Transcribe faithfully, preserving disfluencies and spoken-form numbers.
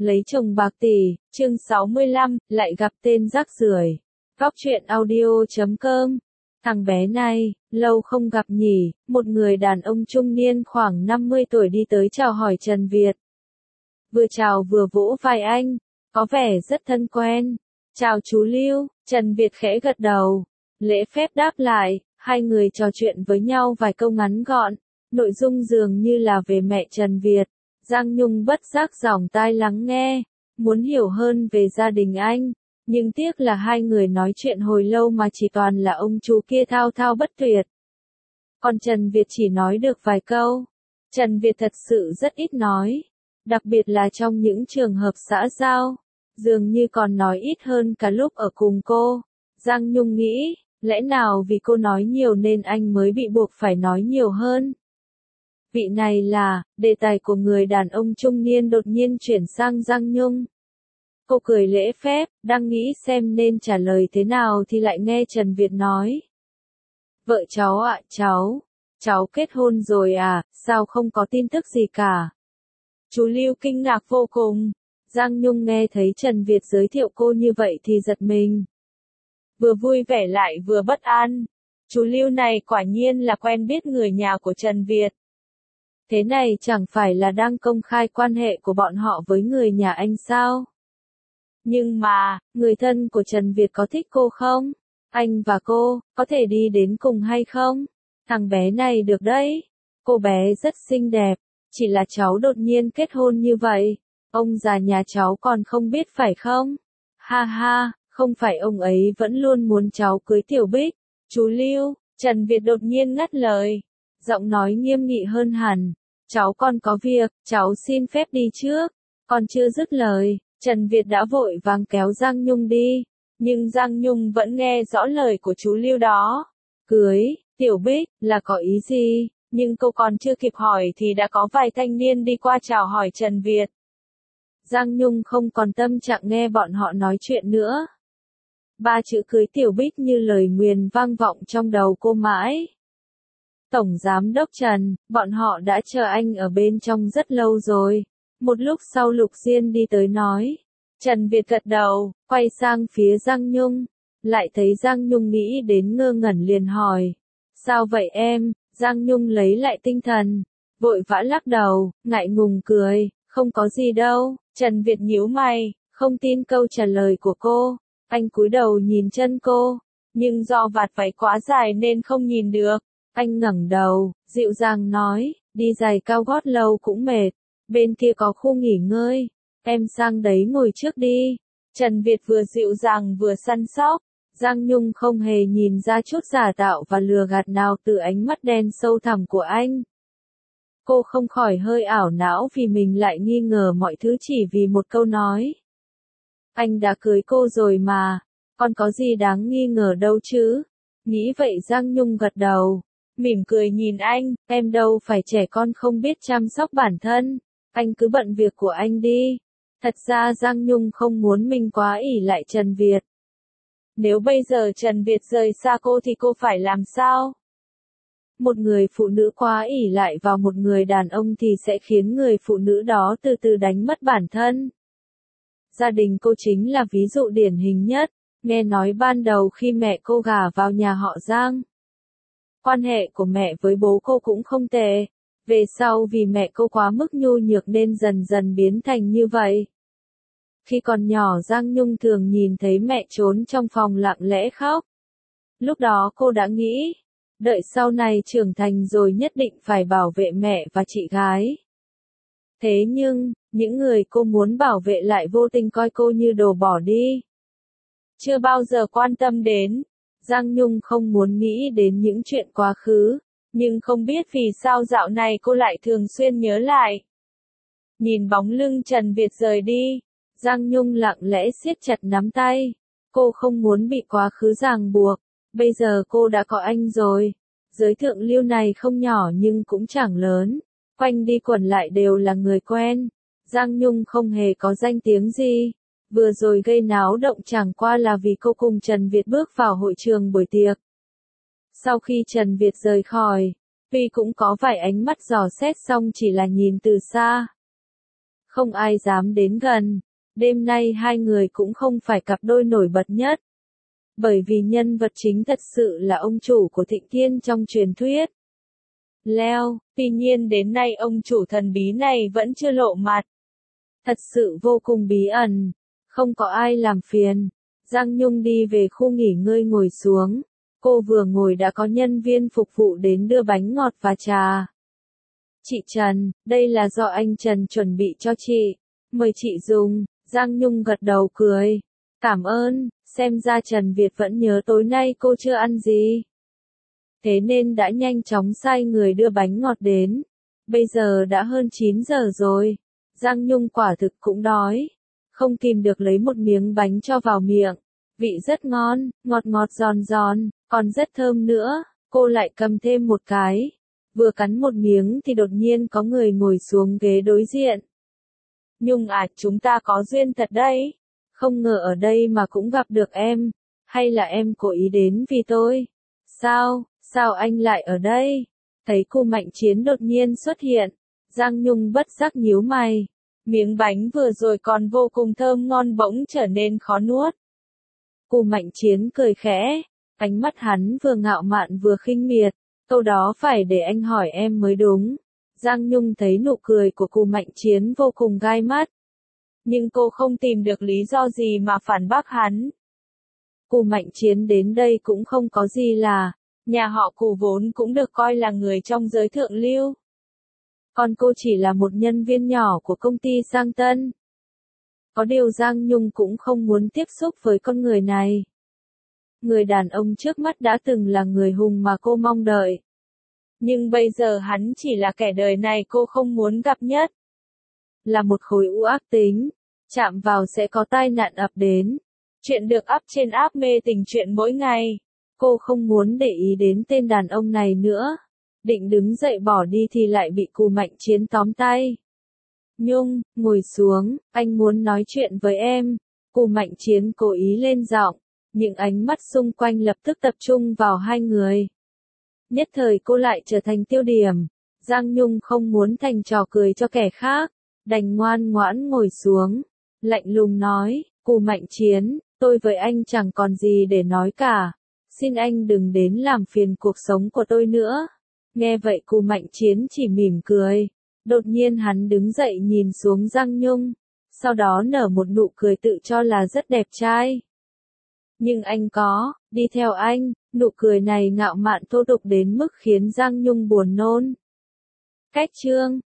Lấy chồng bạc tỷ, chương sáu mươi lăm, lại gặp tên rác rưởi. Góc truyện audio chấm com. Thằng bé này, lâu không gặp nhỉ, một người đàn ông trung niên khoảng năm mươi tuổi đi tới chào hỏi Trần Việt. Vừa chào vừa vỗ vai anh, có vẻ rất thân quen. Chào chú Lưu, Trần Việt khẽ gật đầu, lễ phép đáp lại, hai người trò chuyện với nhau vài câu ngắn gọn, nội dung dường như là về mẹ Trần Việt. Giang Nhung bất giác dòng tai lắng nghe, muốn hiểu hơn về gia đình anh, nhưng tiếc là hai người nói chuyện hồi lâu mà chỉ toàn là ông chú kia thao thao bất tuyệt. Còn Trần Việt chỉ nói được vài câu. Trần Việt thật sự rất ít nói, đặc biệt là trong những trường hợp xã giao, dường như còn nói ít hơn cả lúc ở cùng cô. Giang Nhung nghĩ, lẽ nào vì cô nói nhiều nên anh mới bị buộc phải nói nhiều hơn? Vị này là, đề tài của người đàn ông trung niên đột nhiên chuyển sang Giang Nhung. Cô cười lễ phép, đang nghĩ xem nên trả lời thế nào thì lại nghe Trần Việt nói. Vợ cháu ạ, à, cháu, cháu kết hôn rồi à, sao không có tin tức gì cả? Chú Lưu kinh ngạc vô cùng. Giang Nhung nghe thấy Trần Việt giới thiệu cô như vậy thì giật mình. Vừa vui vẻ lại vừa bất an. Chú Lưu này quả nhiên là quen biết người nhà của Trần Việt. Thế này chẳng phải là đang công khai quan hệ của bọn họ với người nhà anh sao? Nhưng mà, người thân của Trần Việt có thích cô không? Anh và cô, có thể đi đến cùng hay không? Thằng bé này được đấy. Cô bé rất xinh đẹp, chỉ là cháu đột nhiên kết hôn như vậy. Ông già nhà cháu còn không biết phải không? Ha ha, không phải ông ấy vẫn luôn muốn cháu cưới Tiểu Bích. Chú Lưu, Trần Việt đột nhiên ngắt lời. Giọng nói nghiêm nghị hơn hẳn. Cháu còn có việc, cháu xin phép đi trước. Còn chưa dứt lời, Trần Việt đã vội vàng kéo Giang Nhung đi. Nhưng Giang Nhung vẫn nghe rõ lời của chú Lưu đó. Cưới, Tiểu Bích, là có ý gì? Nhưng cô còn chưa kịp hỏi thì đã có vài thanh niên đi qua chào hỏi Trần Việt. Giang Nhung không còn tâm trạng nghe bọn họ nói chuyện nữa. Ba chữ cưới Tiểu Bích như lời nguyền vang vọng trong đầu cô mãi. Tổng Giám đốc Trần, bọn họ đã chờ anh ở bên trong rất lâu rồi. Một lúc sau Lục Diên đi tới nói. Trần Việt gật đầu, quay sang phía Giang Nhung. Lại thấy Giang Nhung nghĩ đến ngơ ngẩn liền hỏi. Sao vậy em? Giang Nhung lấy lại tinh thần. Vội vã lắc đầu, ngại ngùng cười. Không có gì đâu. Trần Việt nhíu mày, không tin câu trả lời của cô. Anh cúi đầu nhìn chân cô. Nhưng do vạt váy quá dài nên không nhìn được. Anh ngẩng đầu, dịu dàng nói, đi giày cao gót lâu cũng mệt, bên kia có khu nghỉ ngơi, em sang đấy ngồi trước đi. Trần Việt vừa dịu dàng vừa săn sóc, Giang Nhung không hề nhìn ra chút giả tạo và lừa gạt nào từ ánh mắt đen sâu thẳm của anh. Cô không khỏi hơi ảo não vì mình lại nghi ngờ mọi thứ chỉ vì một câu nói. Anh đã cưới cô rồi mà, còn có gì đáng nghi ngờ đâu chứ? Nghĩ vậy Giang Nhung gật đầu. Mỉm cười nhìn anh, em đâu phải trẻ con không biết chăm sóc bản thân, anh cứ bận việc của anh đi. Thật ra Giang Nhung không muốn mình quá ỷ lại Trần Việt. Nếu bây giờ Trần Việt rời xa cô thì cô phải làm sao? Một người phụ nữ quá ỷ lại vào một người đàn ông thì sẽ khiến người phụ nữ đó từ từ đánh mất bản thân. Gia đình cô chính là ví dụ điển hình nhất, nghe nói ban đầu khi mẹ cô gả vào nhà họ Giang. Quan hệ của mẹ với bố cô cũng không tệ. Về sau vì mẹ cô quá mức nhu nhược nên dần dần biến thành như vậy. Khi còn nhỏ Giang Nhung thường nhìn thấy mẹ trốn trong phòng lặng lẽ khóc. Lúc đó cô đã nghĩ, đợi sau này trưởng thành rồi nhất định phải bảo vệ mẹ và chị gái. Thế nhưng, những người cô muốn bảo vệ lại vô tình coi cô như đồ bỏ đi. Chưa bao giờ quan tâm đến. Giang Nhung không muốn nghĩ đến những chuyện quá khứ, nhưng không biết vì sao dạo này cô lại thường xuyên nhớ lại. Nhìn bóng lưng Trần Việt rời đi, Giang Nhung lặng lẽ siết chặt nắm tay. Cô không muốn bị quá khứ ràng buộc, bây giờ cô đã có anh rồi. Giới thượng lưu này không nhỏ nhưng cũng chẳng lớn, quanh đi quẩn lại đều là người quen. Giang Nhung không hề có danh tiếng gì. Vừa rồi gây náo động chẳng qua là vì cô cùng Trần Việt bước vào hội trường buổi tiệc. Sau khi Trần Việt rời khỏi, tuy cũng có vài ánh mắt dò xét xong chỉ là nhìn từ xa. Không ai dám đến gần. Đêm nay hai người cũng không phải cặp đôi nổi bật nhất. Bởi vì nhân vật chính thật sự là ông chủ của Thịnh Thiên trong truyền thuyết. Leo, tuy nhiên đến nay ông chủ thần bí này vẫn chưa lộ mặt. Thật sự vô cùng bí ẩn. Không có ai làm phiền. Giang Nhung đi về khu nghỉ ngơi ngồi xuống. Cô vừa ngồi đã có nhân viên phục vụ đến đưa bánh ngọt và trà. Chị Trần, đây là do anh Trần chuẩn bị cho chị. Mời chị dùng. Giang Nhung gật đầu cười. Cảm ơn, xem ra Trần Việt vẫn nhớ tối nay cô chưa ăn gì. Thế nên đã nhanh chóng sai người đưa bánh ngọt đến. Bây giờ đã hơn chín giờ rồi. Giang Nhung quả thực cũng đói. Không kìm được lấy một miếng bánh cho vào miệng. Vị rất ngon, ngọt ngọt giòn giòn, còn rất thơm nữa. Cô lại cầm thêm một cái. Vừa cắn một miếng thì đột nhiên có người ngồi xuống ghế đối diện. Nhung à, chúng ta có duyên thật đấy. Không ngờ ở đây mà cũng gặp được em. Hay là em cố ý đến vì tôi? Sao, sao anh lại ở đây? Thấy cô Mạnh Chiến đột nhiên xuất hiện. Giang Nhung bất giác nhíu mày. Miếng bánh vừa rồi còn vô cùng thơm ngon bỗng trở nên khó nuốt. Cô Mạnh Chiến cười khẽ. Ánh mắt hắn vừa ngạo mạn vừa khinh miệt. Câu đó phải để anh hỏi em mới đúng. Giang Nhung thấy nụ cười của cô Mạnh Chiến vô cùng gai mắt. Nhưng cô không tìm được lý do gì mà phản bác hắn. Cô Mạnh Chiến đến đây cũng không có gì là, nhà họ Cù vốn cũng được coi là người trong giới thượng lưu. Còn cô chỉ là một nhân viên nhỏ của công ty Giang Tân. Có điều Giang Nhung cũng không muốn tiếp xúc với con người này. Người đàn ông trước mắt đã từng là người hùng mà cô mong đợi. Nhưng bây giờ hắn chỉ là kẻ đời này cô không muốn gặp nhất. Là một khối u ác tính, chạm vào sẽ có tai nạn ập đến. Chuyện được up trên app mê tình chuyện mỗi ngày. Cô không muốn để ý đến tên đàn ông này nữa. Định đứng dậy bỏ đi thì lại bị Cù Mạnh Chiến tóm tay. Nhung, ngồi xuống, anh muốn nói chuyện với em. Cù Mạnh Chiến cố ý lên giọng. Những ánh mắt xung quanh lập tức tập trung vào hai người. Nhất thời cô lại trở thành tiêu điểm. Giang Nhung không muốn thành trò cười cho kẻ khác. Đành ngoan ngoãn ngồi xuống. Lạnh lùng nói, Cù Mạnh Chiến, tôi với anh chẳng còn gì để nói cả. Xin anh đừng đến làm phiền cuộc sống của tôi nữa. Nghe vậy Cù Mạnh Chiến chỉ mỉm cười. Đột nhiên hắn đứng dậy nhìn xuống Giang Nhung. Sau đó nở một nụ cười tự cho là rất đẹp trai. Nhưng anh có, đi theo anh, nụ cười này ngạo mạn thô tục đến mức khiến Giang Nhung buồn nôn. Cách chương